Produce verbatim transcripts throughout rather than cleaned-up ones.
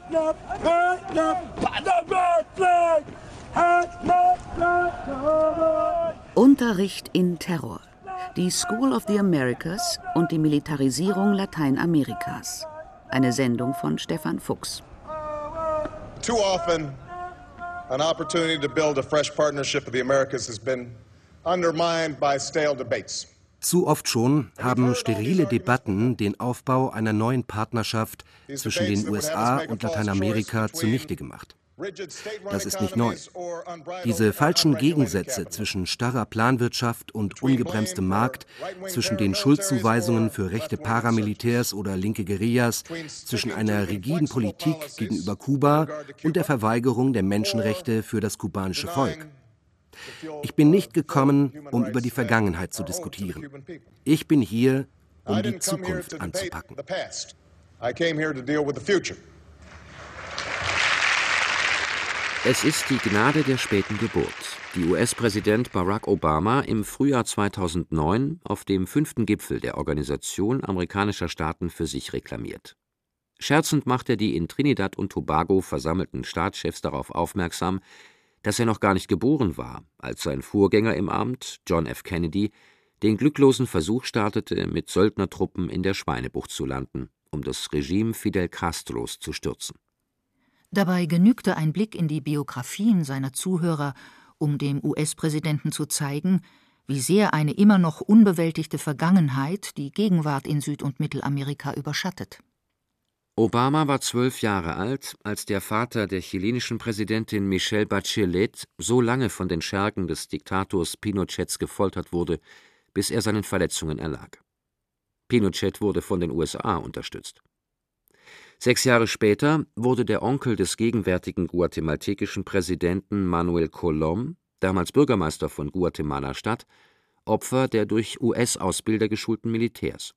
Unterricht in Terror. Die School of the Americas und die Militarisierung Lateinamerikas. Eine Sendung von Stefan Fuchs. Too often, an opportunity to build a fresh partnership with the Americas has been undermined by stale debates. Zu oft schon haben sterile Debatten den Aufbau einer neuen Partnerschaft zwischen den U S A und Lateinamerika zunichte gemacht. Das ist nicht neu. Diese falschen Gegensätze zwischen starrer Planwirtschaft und ungebremstem Markt, zwischen den Schuldzuweisungen für rechte Paramilitärs oder linke Guerillas, zwischen einer rigiden Politik gegenüber Kuba und der Verweigerung der Menschenrechte für das kubanische Volk. Ich bin nicht gekommen, um über die Vergangenheit zu diskutieren. Ich bin hier, um die Zukunft anzupacken. Es ist die Gnade der späten Geburt, die U S-Präsident Barack Obama im Frühjahr zweitausendneun auf dem fünften Gipfel der Organisation amerikanischer Staaten für sich reklamiert. Scherzend macht er die in Trinidad und Tobago versammelten Staatschefs darauf aufmerksam, dass er noch gar nicht geboren war, als sein Vorgänger im Amt, John F. Kennedy, den glücklosen Versuch startete, mit Söldnertruppen in der Schweinebucht zu landen, um das Regime Fidel Castros zu stürzen. Dabei genügte ein Blick in die Biografien seiner Zuhörer, um dem U S-Präsidenten zu zeigen, wie sehr eine immer noch unbewältigte Vergangenheit die Gegenwart in Süd- und Mittelamerika überschattet. Obama war zwölf Jahre alt, als der Vater der chilenischen Präsidentin Michelle Bachelet so lange von den Schergen des Diktators Pinochets gefoltert wurde, bis er seinen Verletzungen erlag. Pinochet wurde von den U S A unterstützt. Sechs Jahre später wurde der Onkel des gegenwärtigen guatemaltekischen Präsidenten Manuel Colom, damals Bürgermeister von Guatemala-Stadt, Opfer der durch U S-Ausbilder geschulten Militärs.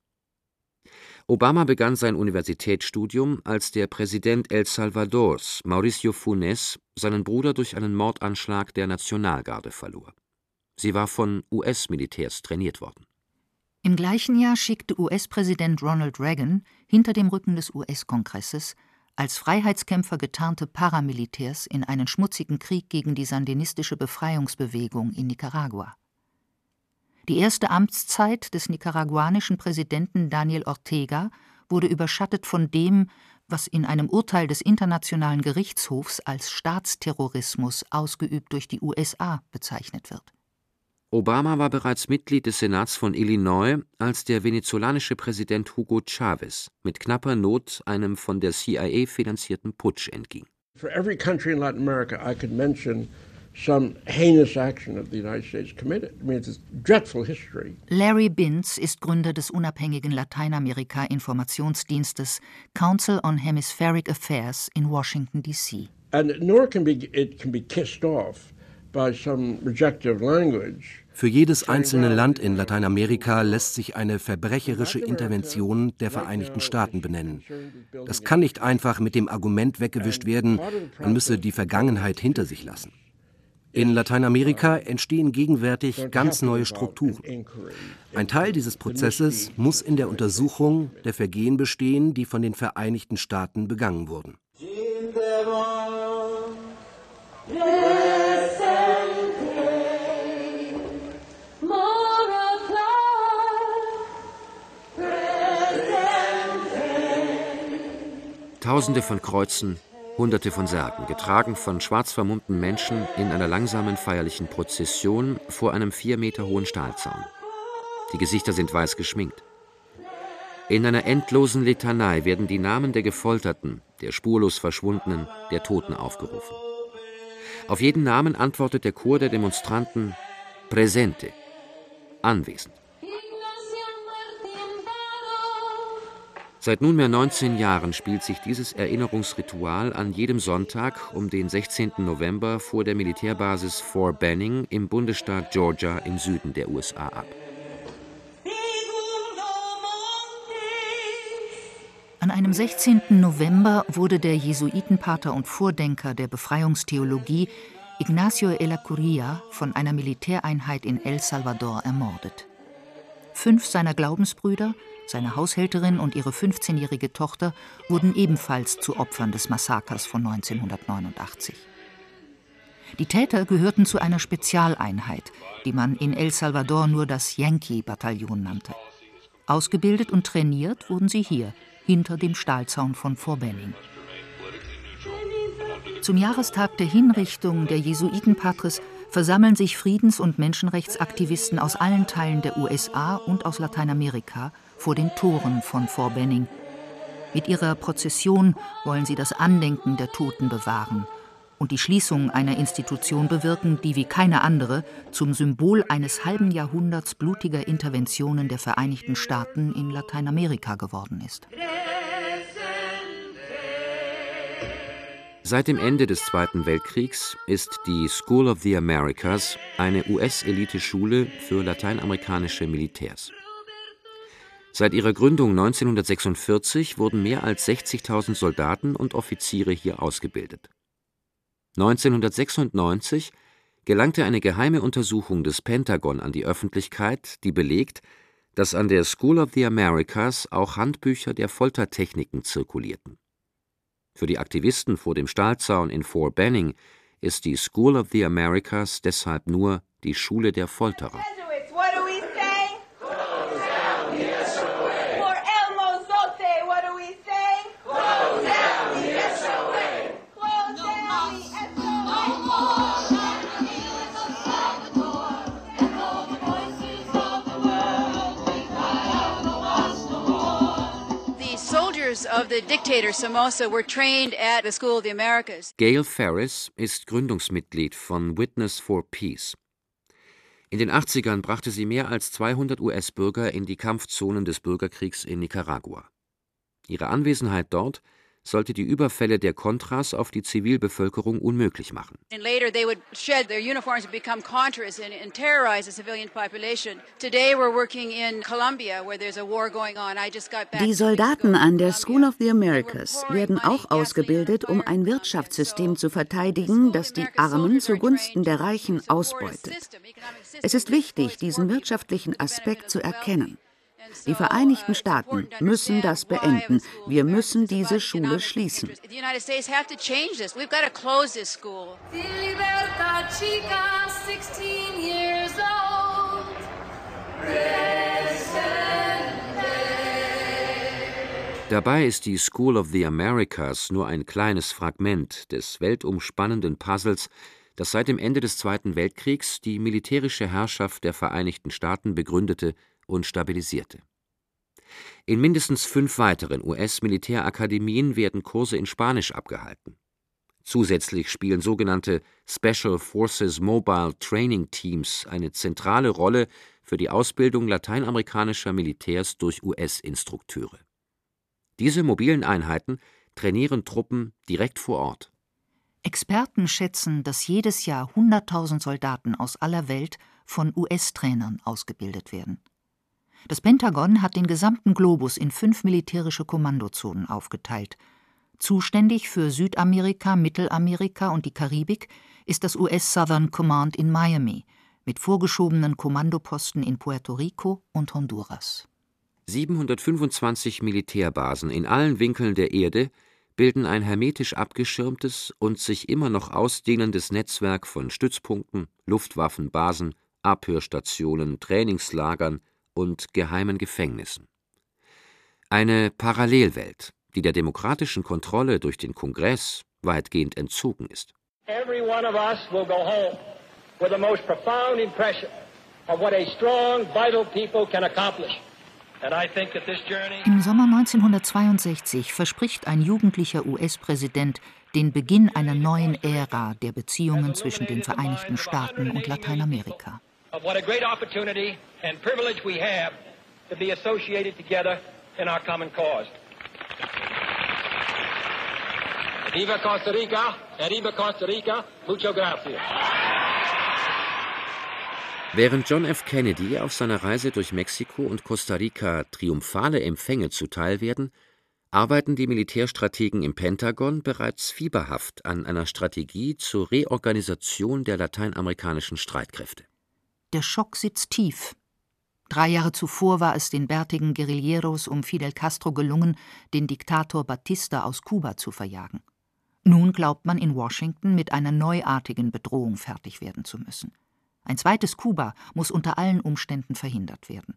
Obama begann sein Universitätsstudium, als der Präsident El Salvadors, Mauricio Funes, seinen Bruder durch einen Mordanschlag der Nationalgarde verlor. Sie war von U S-Militärs trainiert worden. Im gleichen Jahr schickte U S-Präsident Ronald Reagan hinter dem Rücken des U S-Kongresses als Freiheitskämpfer getarnte Paramilitärs in einen schmutzigen Krieg gegen die sandinistische Befreiungsbewegung in Nicaragua. Die erste Amtszeit des nicaraguanischen Präsidenten Daniel Ortega wurde überschattet von dem, was in einem Urteil des Internationalen Gerichtshofs als Staatsterrorismus ausgeübt durch die U S A bezeichnet wird. Obama war bereits Mitglied des Senats von Illinois, als der venezolanische Präsident Hugo Chavez mit knapper Not einem von der C I A finanzierten Putsch entging. For every country in Latin America I could mention some heinous action that the United States committed. I mean, it's a dreadful history. Larry Binns ist Gründer des unabhängigen Lateinamerika-Informationsdienstes Council on Hemispheric Affairs in Washington, D C And nor can be it can be kissed off by some rejective language. Für jedes einzelne Land in Lateinamerika lässt sich eine verbrecherische Intervention der Vereinigten Staaten benennen. Das kann nicht einfach mit dem Argument weggewischt werden, man müsse die Vergangenheit hinter sich lassen. In Lateinamerika entstehen gegenwärtig ganz neue Strukturen. Ein Teil dieses Prozesses muss in der Untersuchung der Vergehen bestehen, die von den Vereinigten Staaten begangen wurden. Tausende von Kreuzen, Hunderte von Särgen, getragen von schwarz vermummten Menschen in einer langsamen feierlichen Prozession vor einem vier Meter hohen Stahlzaun. Die Gesichter sind weiß geschminkt. In einer endlosen Litanei werden die Namen der Gefolterten, der spurlos Verschwundenen, der Toten aufgerufen. Auf jeden Namen antwortet der Chor der Demonstranten Presente, anwesend. Seit nunmehr neunzehn Jahren spielt sich dieses Erinnerungsritual an jedem Sonntag um den sechzehnten November vor der Militärbasis Fort Benning im Bundesstaat Georgia im Süden der U S A ab. An einem sechzehnten November wurde der Jesuitenpater und Vordenker der Befreiungstheologie Ignacio Ellacuría von einer Militäreinheit in El Salvador ermordet. Fünf seiner Glaubensbrüder, Seine Haushälterin und ihre fünfzehnjährige Tochter wurden ebenfalls zu Opfern des Massakers von neunzehnhundertneunundachtzig. Die Täter gehörten zu einer Spezialeinheit, die man in El Salvador nur das Yankee-Bataillon nannte. Ausgebildet und trainiert wurden sie hier, hinter dem Stahlzaun von Fort Benning. Zum Jahrestag der Hinrichtung der Jesuitenpatres versammeln sich Friedens- und Menschenrechtsaktivisten aus allen Teilen der U S A und aus Lateinamerika vor den Toren von Fort Benning. Mit ihrer Prozession wollen sie das Andenken der Toten bewahren und die Schließung einer Institution bewirken, die wie keine andere zum Symbol eines halben Jahrhunderts blutiger Interventionen der Vereinigten Staaten in Lateinamerika geworden ist. Seit dem Ende des Zweiten Weltkriegs ist die School of the Americas eine U S-Elite-Schule für lateinamerikanische Militärs. Seit ihrer Gründung neunzehnhundertsechsundvierzig wurden mehr als sechzigtausend Soldaten und Offiziere hier ausgebildet. neunzehnhundertsechsundneunzig gelangte eine geheime Untersuchung des Pentagon an die Öffentlichkeit, die belegt, dass an der School of the Americas auch Handbücher der Foltertechniken zirkulierten. Für die Aktivisten vor dem Stahlzaun in Fort Benning ist die School of the Americas deshalb nur die Schule der Folterer. Of the dictator Somoza were trained at the School of the Americas. Gail Ferris ist Gründungsmitglied von Witness for Peace. In den achtzigern brachte sie mehr als zweihundert U S-Bürger in die Kampfzonen des Bürgerkriegs in Nicaragua. Ihre Anwesenheit dort sollte die Überfälle der Contras auf die Zivilbevölkerung unmöglich machen. Die Soldaten an der School of the Americas werden auch ausgebildet, um ein Wirtschaftssystem zu verteidigen, das die Armen zugunsten der Reichen ausbeutet. Es ist wichtig, diesen wirtschaftlichen Aspekt zu erkennen. Die Vereinigten Staaten müssen das beenden. Wir müssen diese Schule schließen. Dabei ist die School of the Americas nur ein kleines Fragment des weltumspannenden Puzzles, das seit dem Ende des Zweiten Weltkriegs die militärische Herrschaft der Vereinigten Staaten begründete und stabilisierte. In mindestens fünf weiteren U S-Militärakademien werden Kurse in Spanisch abgehalten. Zusätzlich spielen sogenannte Special Forces Mobile Training Teams eine zentrale Rolle für die Ausbildung lateinamerikanischer Militärs durch U S-Instrukteure. Diese mobilen Einheiten trainieren Truppen direkt vor Ort. Experten schätzen, dass jedes Jahr hunderttausend Soldaten aus aller Welt von U S-Trainern ausgebildet werden. Das Pentagon hat den gesamten Globus in fünf militärische Kommandozonen aufgeteilt. Zuständig für Südamerika, Mittelamerika und die Karibik ist das U S Southern Command in Miami mit vorgeschobenen Kommandoposten in Puerto Rico und Honduras. siebenhundertfünfundzwanzig Militärbasen in allen Winkeln der Erde bilden ein hermetisch abgeschirmtes und sich immer noch ausdehnendes Netzwerk von Stützpunkten, Luftwaffenbasen, Abhörstationen, Trainingslagern und geheimen Gefängnissen. Eine Parallelwelt, die der demokratischen Kontrolle durch den Kongress weitgehend entzogen ist. Every one of us will go home with the most profound impression of what a strong, vital people can accomplish. And I think that this journey... Im Sommer neunzehnhundertzweiundsechzig verspricht ein jugendlicher U S-Präsident den Beginn einer neuen Ära der Beziehungen zwischen den Vereinigten Staaten und Lateinamerika. Of what a great opportunity and privilege we have to be associated together in our common cause. Viva Costa Rica, arriba Costa Rica, muchas gracias. Während John F. Kennedy auf seiner Reise durch Mexiko und Costa Rica triumphale Empfänge zuteilwerden, arbeiten die Militärstrategen im Pentagon bereits fieberhaft an einer Strategie zur Reorganisation der lateinamerikanischen Streitkräfte. Der Schock sitzt tief. Drei Jahre zuvor war es den bärtigen Guerilleros um Fidel Castro gelungen, den Diktator Batista aus Kuba zu verjagen. Nun glaubt man in Washington, mit einer neuartigen Bedrohung fertig werden zu müssen. Ein zweites Kuba muss unter allen Umständen verhindert werden.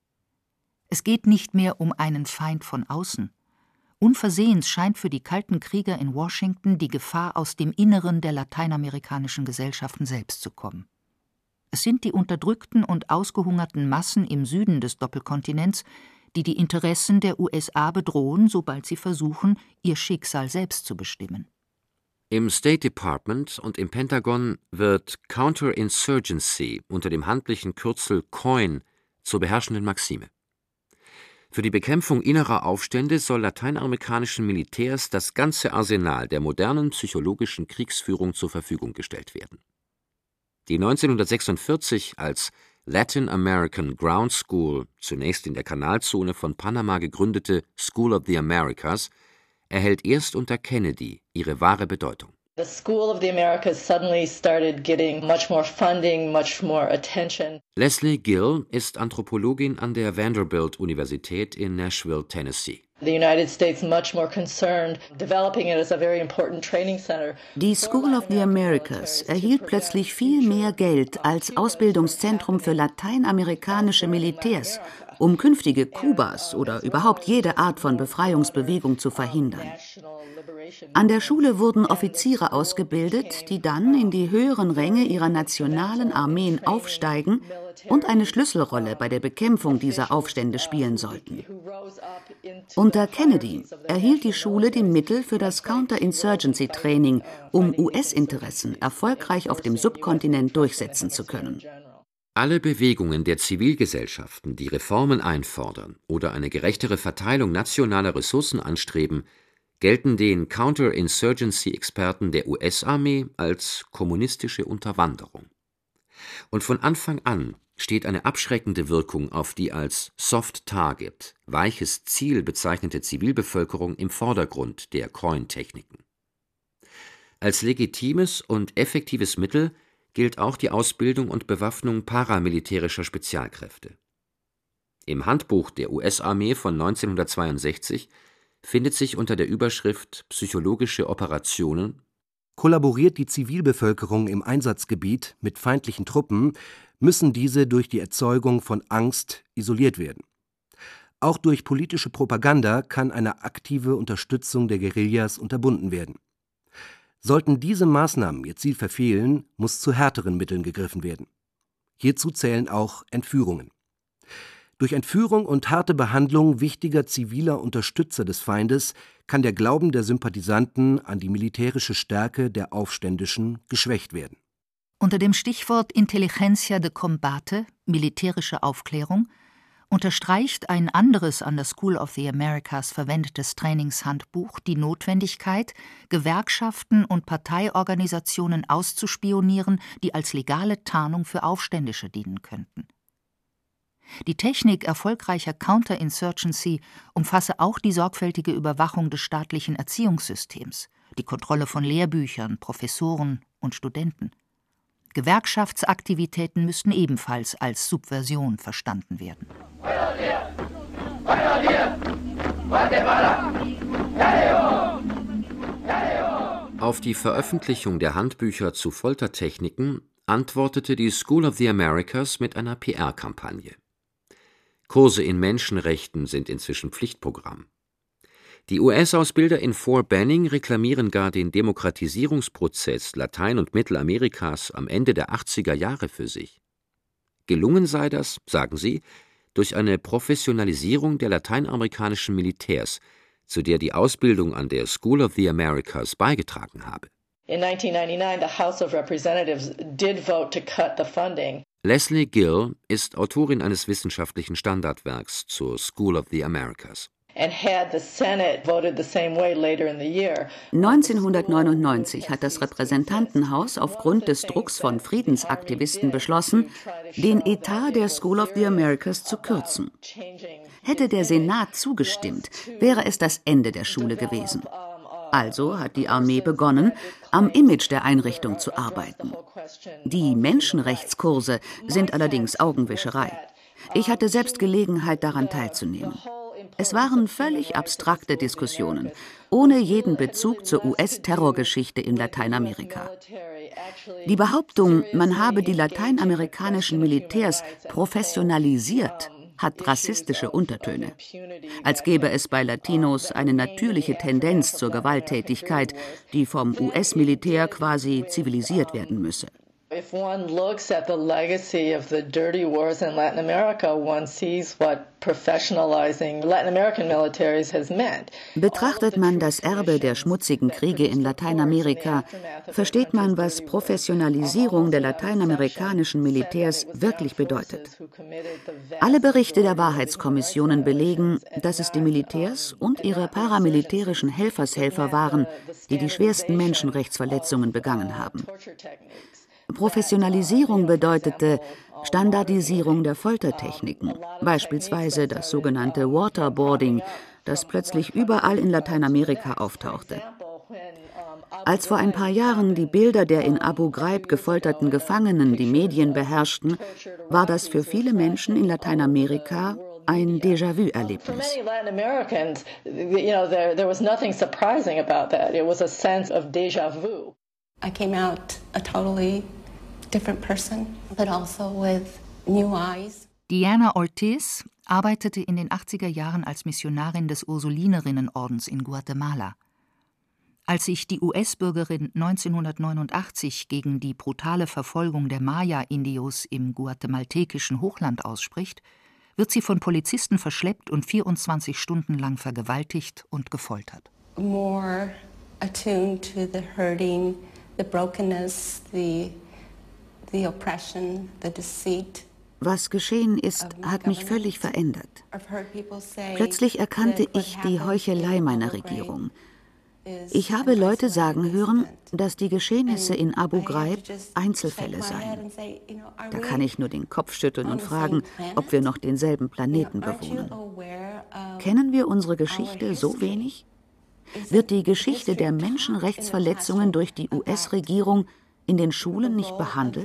Es geht nicht mehr um einen Feind von außen. Unversehens scheint für die kalten Krieger in Washington die Gefahr aus dem Inneren der lateinamerikanischen Gesellschaften selbst zu kommen. Es sind die unterdrückten und ausgehungerten Massen im Süden des Doppelkontinents, die die Interessen der U S A bedrohen, sobald sie versuchen, ihr Schicksal selbst zu bestimmen. Im State Department und im Pentagon wird Counterinsurgency unter dem handlichen Kürzel C O I N zur beherrschenden Maxime. Für die Bekämpfung innerer Aufstände soll lateinamerikanischen Militärs das ganze Arsenal der modernen psychologischen Kriegsführung zur Verfügung gestellt werden. Die neunzehnhundertsechsundvierzig als Latin American Ground School, zunächst in der Kanalzone von Panama gegründete School of the Americas, erhält erst unter Kennedy ihre wahre Bedeutung. The School of the Americas suddenly started getting much more funding, much more attention. Leslie Gill ist Anthropologin an der Vanderbilt-Universität in Nashville, Tennessee. The United States much more concerned, developing it as a very important training center. Die School of the Americas erhielt plötzlich viel mehr Geld als Ausbildungszentrum für lateinamerikanische Militärs, um künftige Kubas oder überhaupt jede Art von Befreiungsbewegung zu verhindern. An der Schule wurden Offiziere ausgebildet, die dann in die höheren Ränge ihrer nationalen Armeen aufsteigen und eine Schlüsselrolle bei der Bekämpfung dieser Aufstände spielen sollten. Unter Kennedy erhielt die Schule die Mittel für das Counterinsurgency-Training, um U S-Interessen erfolgreich auf dem Subkontinent durchsetzen zu können. Alle Bewegungen der Zivilgesellschaften, die Reformen einfordern oder eine gerechtere Verteilung nationaler Ressourcen anstreben, gelten den Counterinsurgency-Experten der U S-Armee als kommunistische Unterwanderung. Und von Anfang an steht eine abschreckende Wirkung auf die als Soft Target, weiches Ziel bezeichnete Zivilbevölkerung im Vordergrund der C O I N-Techniken. Als legitimes und effektives Mittel gilt auch die Ausbildung und Bewaffnung paramilitärischer Spezialkräfte. Im Handbuch der U S-Armee von neunzehnhundertzweiundsechzig findet sich unter der Überschrift Psychologische Operationen: Kollaboriert die Zivilbevölkerung im Einsatzgebiet mit feindlichen Truppen, müssen diese durch die Erzeugung von Angst isoliert werden. Auch durch politische Propaganda kann eine aktive Unterstützung der Guerillas unterbunden werden. Sollten diese Maßnahmen ihr Ziel verfehlen, muss zu härteren Mitteln gegriffen werden. Hierzu zählen auch Entführungen. Durch Entführung und harte Behandlung wichtiger ziviler Unterstützer des Feindes kann der Glauben der Sympathisanten an die militärische Stärke der Aufständischen geschwächt werden. Unter dem Stichwort Intelligentsia de Combate, militärische Aufklärung, unterstreicht ein anderes an der School of the Americas verwendetes Trainingshandbuch die Notwendigkeit, Gewerkschaften und Parteiorganisationen auszuspionieren, die als legale Tarnung für Aufständische dienen könnten. Die Technik erfolgreicher Counterinsurgency umfasse auch die sorgfältige Überwachung des staatlichen Erziehungssystems, die Kontrolle von Lehrbüchern, Professoren und Studenten. Gewerkschaftsaktivitäten müssten ebenfalls als Subversion verstanden werden. Auf die Veröffentlichung der Handbücher zu Foltertechniken antwortete die School of the Americas mit einer P R-Kampagne. Kurse in Menschenrechten sind inzwischen Pflichtprogramm. Die U S-Ausbilder in Fort Benning reklamieren gar den Demokratisierungsprozess Latein- und Mittelamerikas am Ende der achtziger Jahre für sich. Gelungen sei das, sagen sie, durch eine Professionalisierung der lateinamerikanischen Militärs, zu der die Ausbildung an der School of the Americas beigetragen habe. In nineteen ninety-nine, the House of Representatives did vote to cut the funding. Leslie Gill ist Autorin eines wissenschaftlichen Standardwerks zur School of the Americas. neunzehnhundertneunundneunzig hat das Repräsentantenhaus aufgrund des Drucks von Friedensaktivisten beschlossen, den Etat der School of the Americas zu kürzen. Hätte der Senat zugestimmt, wäre es das Ende der Schule gewesen. Also hat die Armee begonnen, am Image der Einrichtung zu arbeiten. Die Menschenrechtskurse sind allerdings Augenwischerei. Ich hatte selbst Gelegenheit, daran teilzunehmen. Es waren völlig abstrakte Diskussionen, ohne jeden Bezug zur U S-Terrorgeschichte in Lateinamerika. Die Behauptung, man habe die lateinamerikanischen Militärs professionalisiert, hat rassistische Untertöne. Als gäbe es bei Latinos eine natürliche Tendenz zur Gewalttätigkeit, die vom U S-Militär quasi zivilisiert werden müsse. If one looks at the legacy of the dirty wars in Latin America, one sees what professionalizing Latin American militaries has meant. Betrachtet man das Erbe der schmutzigen Kriege in Lateinamerika, versteht man, was Professionalisierung der lateinamerikanischen Militärs wirklich bedeutet. Alle Berichte der Wahrheitskommissionen belegen, dass es die Militärs und ihre paramilitärischen Helfershelfer waren, die die schwersten Menschenrechtsverletzungen begangen haben. Professionalisierung bedeutete Standardisierung der Foltertechniken, beispielsweise das sogenannte Waterboarding, das plötzlich überall in Lateinamerika auftauchte. Als vor ein paar Jahren die Bilder der in Abu Ghraib gefolterten Gefangenen die Medien beherrschten, war das für viele Menschen in Lateinamerika ein Déjà-vu-Erlebnis. I came out a totally different person, but also with new eyes. Diana Ortiz arbeitete in den achtziger Jahren als Missionarin des Ursulinerinnenordens in Guatemala. Als sich die U S-Bürgerin neunzehnhundertneunundachtzig gegen die brutale Verfolgung der Maya-Indios im guatemaltekischen Hochland ausspricht, wird sie von Polizisten verschleppt und vierundzwanzig Stunden lang vergewaltigt und gefoltert. More attuned to the hurting, the brokenness, the, the oppression, the deceit. Was geschehen ist, hat mich völlig verändert. Plötzlich erkannte ich die Heuchelei meiner Regierung. Ich habe Leute sagen hören, dass die Geschehnisse in Abu Ghraib Einzelfälle seien. Da kann ich nur den Kopf schütteln und fragen, ob wir noch denselben Planeten bewohnen. Kennen wir unsere Geschichte so wenig? Wird die Geschichte der Menschenrechtsverletzungen durch die U S-Regierung in den Schulen nicht behandelt?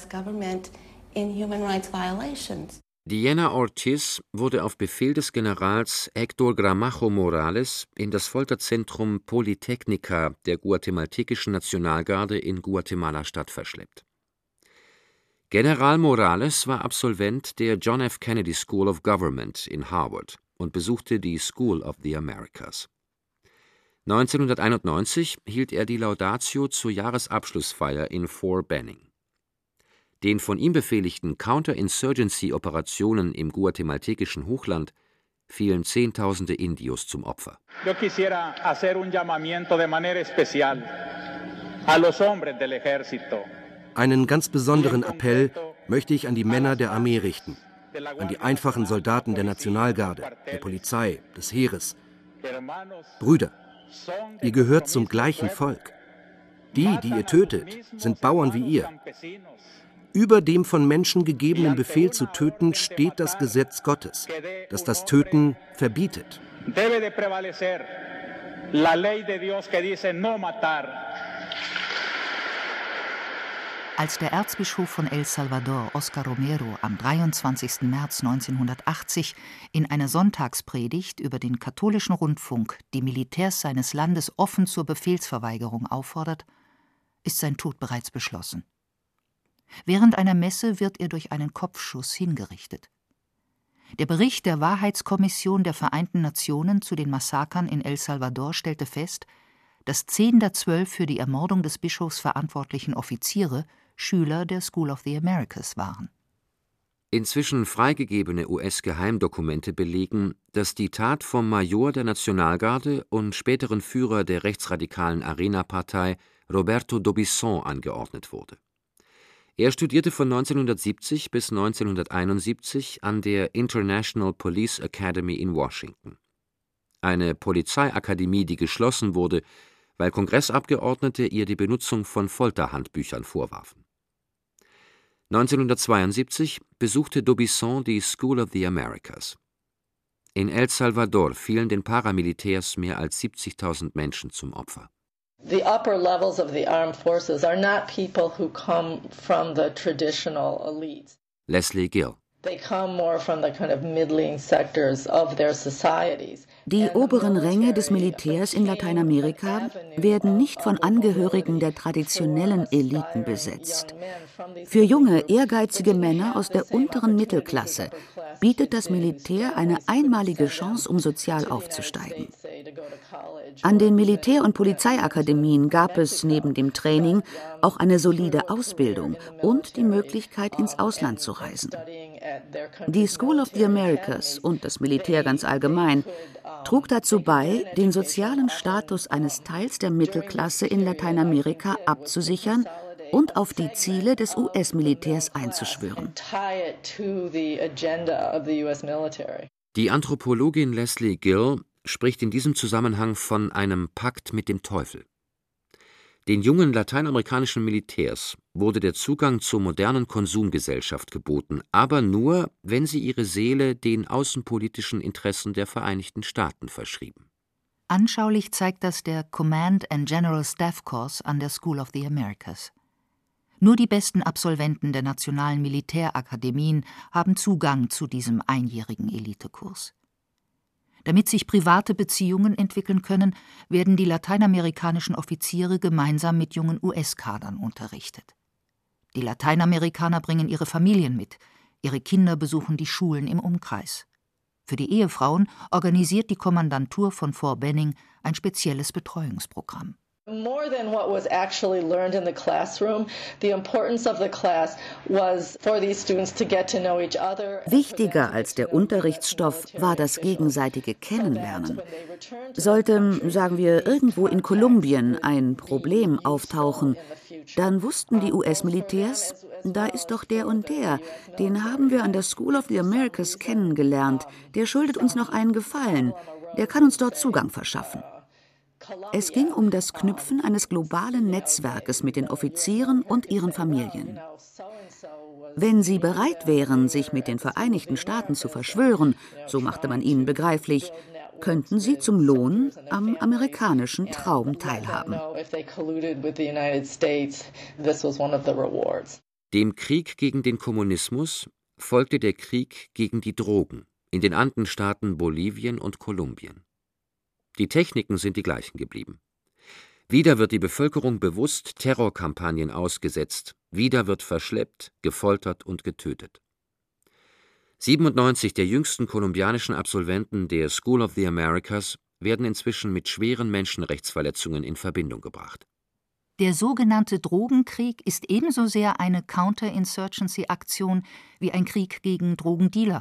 Diana Ortiz wurde auf Befehl des Generals Héctor Gramajo Morales in das Folterzentrum Politécnica der guatemaltekischen Nationalgarde in Guatemala-Stadt verschleppt. General Morales war Absolvent der John F. Kennedy School of Government in Harvard und besuchte die School of the Americas. neunzehnhunderteinundneunzig hielt er die Laudatio zur Jahresabschlussfeier in Fort Benning. Den von ihm befehligten Counterinsurgency-Operationen im guatemaltekischen Hochland fielen Zehntausende Indios zum Opfer. Yo quisiera hacer un llamamiento de manera especial a los hombres del ejército. Einen ganz besonderen Appell möchte ich an die Männer der Armee richten, an die einfachen Soldaten der Nationalgarde, der Polizei, des Heeres. Brüder, ihr gehört zum gleichen Volk. Die, die ihr tötet, sind Bauern wie ihr. Über dem von Menschen gegebenen Befehl zu töten steht das Gesetz Gottes, das das Töten verbietet. Als der Erzbischof von El Salvador, Oscar Romero, am dreiundzwanzigsten März neunzehnhundertachtzig in einer Sonntagspredigt über den katholischen Rundfunk die Militärs seines Landes offen zur Befehlsverweigerung auffordert, ist sein Tod bereits beschlossen. Während einer Messe wird er durch einen Kopfschuss hingerichtet. Der Bericht der Wahrheitskommission der Vereinten Nationen zu den Massakern in El Salvador stellte fest, dass zehn der zwölf für die Ermordung des Bischofs verantwortlichen Offiziere Schüler der School of the Americas waren. Inzwischen freigegebene U S-Geheimdokumente belegen, dass die Tat vom Major der Nationalgarde und späteren Führer der rechtsradikalen Arena-Partei Roberto D'Aubuisson angeordnet wurde. Er studierte von neunzehnhundertsiebzig bis neunzehnhunderteinundsiebzig an der International Police Academy in Washington. Eine Polizeiakademie, die geschlossen wurde, weil Kongressabgeordnete ihr die Benutzung von Folterhandbüchern vorwarfen. neunzehnhundertzweiundsiebzig besuchte D'Aubuisson die School of the Americas. In El Salvador fielen den Paramilitärs mehr als siebzigtausend Menschen zum Opfer. The upper levels of the armed forces are not people who come from the traditional elites. Leslie Gill. Die oberen Ränge des Militärs in Lateinamerika werden nicht von Angehörigen der traditionellen Eliten besetzt. Für junge, ehrgeizige Männer aus der unteren Mittelklasse bietet das Militär eine einmalige Chance, um sozial aufzusteigen. An den Militär- und Polizeiakademien gab es neben dem Training auch eine solide Ausbildung und die Möglichkeit, ins Ausland zu reisen. Die School of the Americas und das Militär ganz allgemein trug dazu bei, den sozialen Status eines Teils der Mittelklasse in Lateinamerika abzusichern und auf die Ziele des U S-Militärs einzuschwören. Die Anthropologin Leslie Gill spricht in diesem Zusammenhang von einem Pakt mit dem Teufel. Den jungen lateinamerikanischen Militärs wurde der Zugang zur modernen Konsumgesellschaft geboten, aber nur, wenn sie ihre Seele den außenpolitischen Interessen der Vereinigten Staaten verschrieben. Anschaulich zeigt das der Command and General Staff Course an der School of the Americas. Nur die besten Absolventen der nationalen Militärakademien haben Zugang zu diesem einjährigen Elitekurs. Damit sich private Beziehungen entwickeln können, werden die lateinamerikanischen Offiziere gemeinsam mit jungen U S-Kadern unterrichtet. Die Lateinamerikaner bringen ihre Familien mit, ihre Kinder besuchen die Schulen im Umkreis. Für die Ehefrauen organisiert die Kommandantur von Fort Benning ein spezielles Betreuungsprogramm. More than what was actually learned in the classroom, the importance of the class was for these students to get to know each other. Wichtiger als der Unterrichtsstoff war das gegenseitige Kennenlernen. Sollte, sagen wir, irgendwo in Kolumbien ein Problem auftauchen, dann wussten die U S-Militärs, da ist doch der und der, den haben wir an der School of the Americas kennengelernt, der schuldet uns noch einen Gefallen, der kann uns dort Zugang verschaffen. Es ging um das Knüpfen eines globalen Netzwerkes mit den Offizieren und ihren Familien. Wenn sie bereit wären, sich mit den Vereinigten Staaten zu verschwören, so machte man ihnen begreiflich, könnten sie zum Lohn am amerikanischen Traum teilhaben. Dem Krieg gegen den Kommunismus folgte der Krieg gegen die Drogen in den Andenstaaten Bolivien und Kolumbien. Die Techniken sind die gleichen geblieben. Wieder wird die Bevölkerung bewusst Terrorkampagnen ausgesetzt, wieder wird verschleppt, gefoltert und getötet. siebenundneunzig der jüngsten kolumbianischen Absolventen der School of the Americas werden inzwischen mit schweren Menschenrechtsverletzungen in Verbindung gebracht. Der sogenannte Drogenkrieg ist ebenso sehr eine Counterinsurgency-Aktion wie ein Krieg gegen Drogendealer.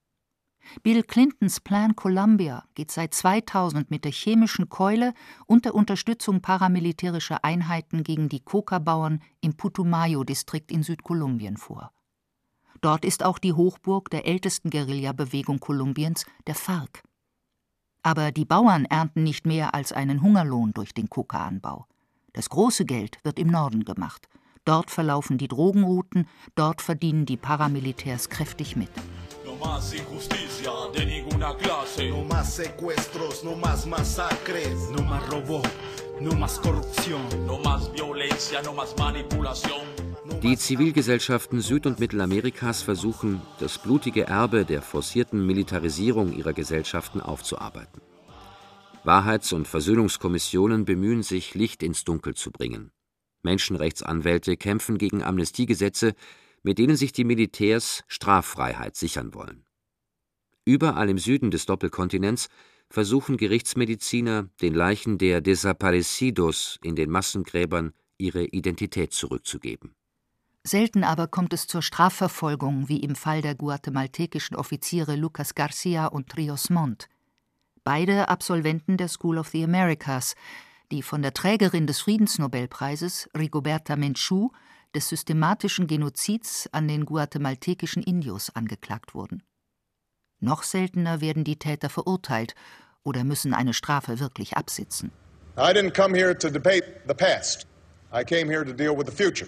Bill Clintons Plan Colombia geht seit zweitausend mit der chemischen Keule und der Unterstützung paramilitärischer Einheiten gegen die Coca-Bauern im Putumayo-Distrikt in Südkolumbien vor. Dort ist auch die Hochburg der ältesten Guerilla-Bewegung Kolumbiens, der FARC. Aber die Bauern ernten nicht mehr als einen Hungerlohn durch den Coca-Anbau. Das große Geld wird im Norden gemacht. Dort verlaufen die Drogenrouten, dort verdienen die Paramilitärs kräftig mit. No más injusticia de ninguna clase. No más secuestros, no más masacres. No más robo, no más corrupción. No más violencia, no más manipulación. Die Zivilgesellschaften Süd- und Mittelamerikas versuchen, das blutige Erbe der forcierten Militarisierung ihrer Gesellschaften aufzuarbeiten. Wahrheits- und Versöhnungskommissionen bemühen sich, Licht ins Dunkel zu bringen. Menschenrechtsanwälte kämpfen gegen Amnestiegesetze, mit denen sich die Militärs Straffreiheit sichern wollen. Überall im Süden des Doppelkontinents versuchen Gerichtsmediziner, den Leichen der Desaparecidos in den Massengräbern ihre Identität zurückzugeben. Selten aber kommt es zur Strafverfolgung, wie im Fall der guatemaltekischen Offiziere Lucas Garcia und Rios Montt. Beide Absolventen der School of the Americas, die von der Trägerin des Friedensnobelpreises, Rigoberta Menchú, des systematischen Genozids an den guatemaltekischen Indios angeklagt wurden. Noch seltener werden die Täter verurteilt oder müssen eine Strafe wirklich absitzen. I didn't come here to debate the past. I came here to deal with the future.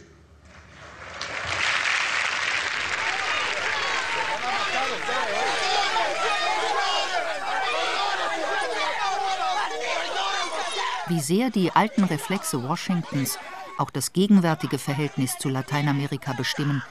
Wie sehr die alten Reflexe Washingtons auch das gegenwärtige Verhältnis zu Lateinamerika bestimmen,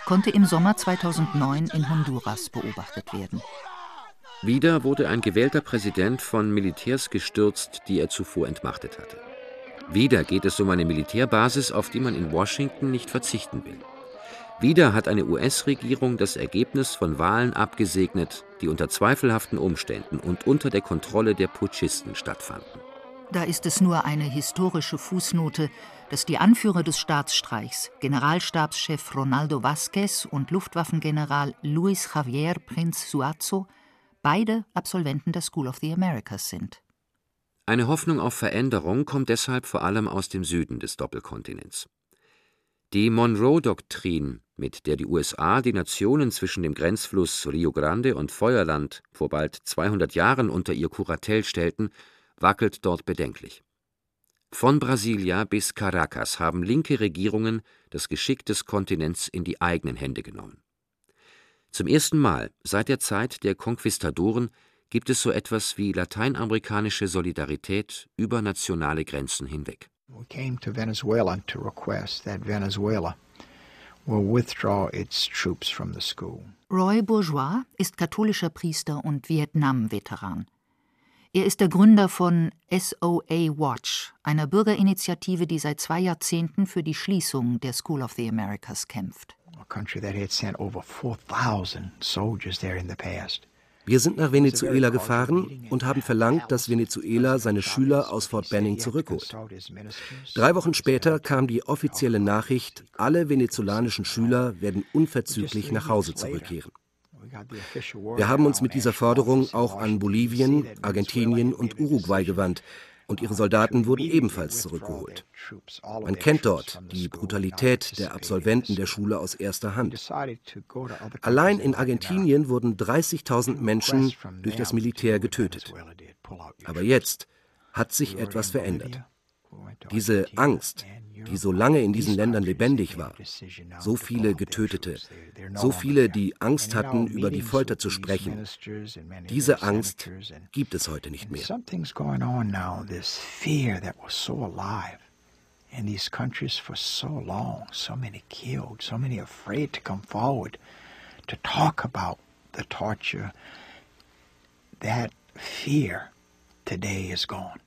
konnte im Sommer zweitausendneun in Honduras beobachtet werden. Wieder wurde ein gewählter Präsident von Militärs gestürzt, die er zuvor entmachtet hatte. Wieder geht es um eine Militärbasis, auf die man in Washington nicht verzichten will. Wieder hat eine U S-Regierung das Ergebnis von Wahlen abgesegnet, die unter zweifelhaften Umständen und unter der Kontrolle der Putschisten stattfanden. Da ist es nur eine historische Fußnote, dass die Anführer des Staatsstreichs, Generalstabschef Ronaldo Vázquez und Luftwaffengeneral Luis Javier Prinz Suazo, beide Absolventen der School of the Americas sind. Eine Hoffnung auf Veränderung kommt deshalb vor allem aus dem Süden des Doppelkontinents. Die Monroe-Doktrin, mit der die U S A die Nationen zwischen dem Grenzfluss Rio Grande und Feuerland vor bald zweihundert Jahren unter ihr Kuratell stellten, wackelt dort bedenklich. Von Brasilia bis Caracas haben linke Regierungen das Geschick des Kontinents in die eigenen Hände genommen. Zum ersten Mal seit der Zeit der Konquistadoren gibt es so etwas wie lateinamerikanische Solidarität über nationale Grenzen hinweg. We came to Venezuela to request that Venezuela will withdraw its troops from the school. Roy Bourgeois ist katholischer Priester und Vietnam-Veteran. Er ist der Gründer von S O A Watch, einer Bürgerinitiative, die seit zwei Jahrzehnten für die Schließung der School of the Americas kämpft. A country that had sent over four thousand soldiers there in the past. Wir sind nach Venezuela gefahren und haben verlangt, dass Venezuela seine Schüler aus Fort Benning zurückholt. Drei Wochen später kam die offizielle Nachricht, alle venezolanischen Schüler werden unverzüglich nach Hause zurückkehren. Wir haben uns mit dieser Forderung auch an Bolivien, Argentinien und Uruguay gewandt, und ihre Soldaten wurden ebenfalls zurückgeholt. Man kennt dort die Brutalität der Absolventen der Schule aus erster Hand. Allein in Argentinien wurden dreißigtausend Menschen durch das Militär getötet. Aber jetzt hat sich etwas verändert. Diese Angst, die so lange in diesen Ländern lebendig war, so viele Getötete, so viele, die Angst hatten, über die Folter zu sprechen, diese Angst gibt es heute nicht mehr. In these countries for so long, so many killed, so many afraid to come forward to talk about the torture. That fear today is gone.